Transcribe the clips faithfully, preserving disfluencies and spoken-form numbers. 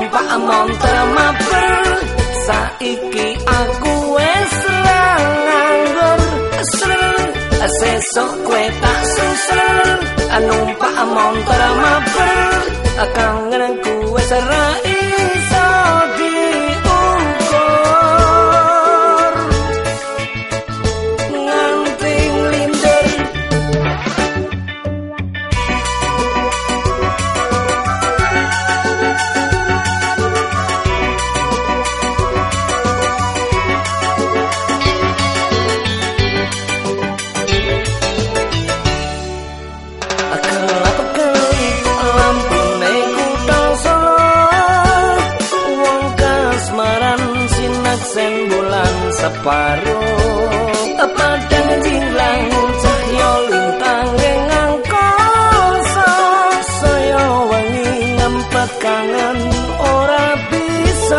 numpak montor maper saiki aku wis nganggur sesuk kowe tak susul numpak montor maper kangenku wis ora iso diukur nganti nglindur sen bulan separuh padang jinglang cahya lintang ngangkoso saya wangi ngempet kangen ora bisa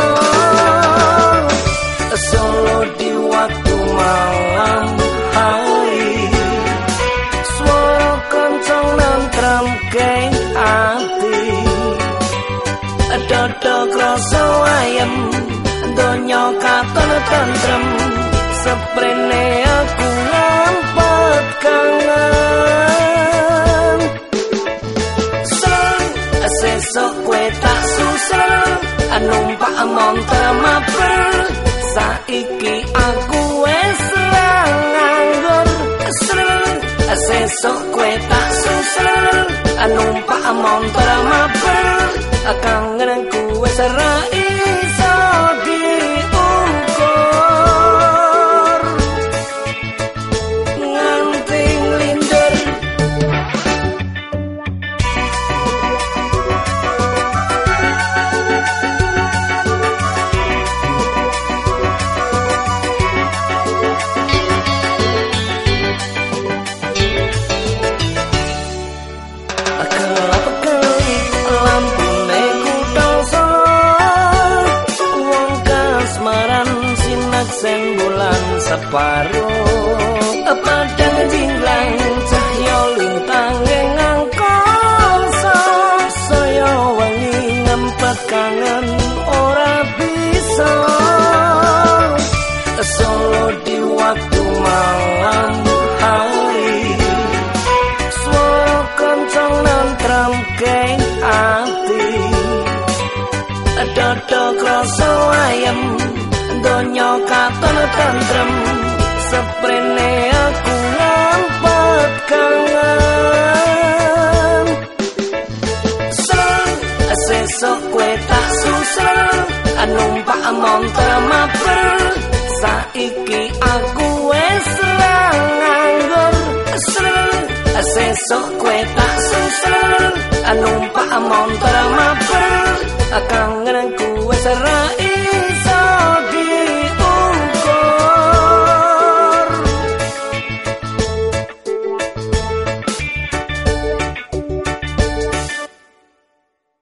solo di waktu malam hari suara kencang nantram keng ati dodok rasa ayam donya katon tentrem seprene aku ngempet kangen sesuk kowe tak susul numpak montor maper saiki aku wis nganggur sesuk kowe tak susul numpak montor maper kangenku wis ora iso diukur nganti nglindur sen bulan separuh padang jinglang cahya lintang ngangkoso saya wangi ngempet kangen ora bisa solo di waktu malam hari suara kencang nantram keng ati dodok rasa ayam donya katon tentrem seprene aku ngempet kangen sesuk kowe tak susul numpak montor maper saiki aku wis nganggur sesuk kowe tak susul numpak montor maper kangenku wis ora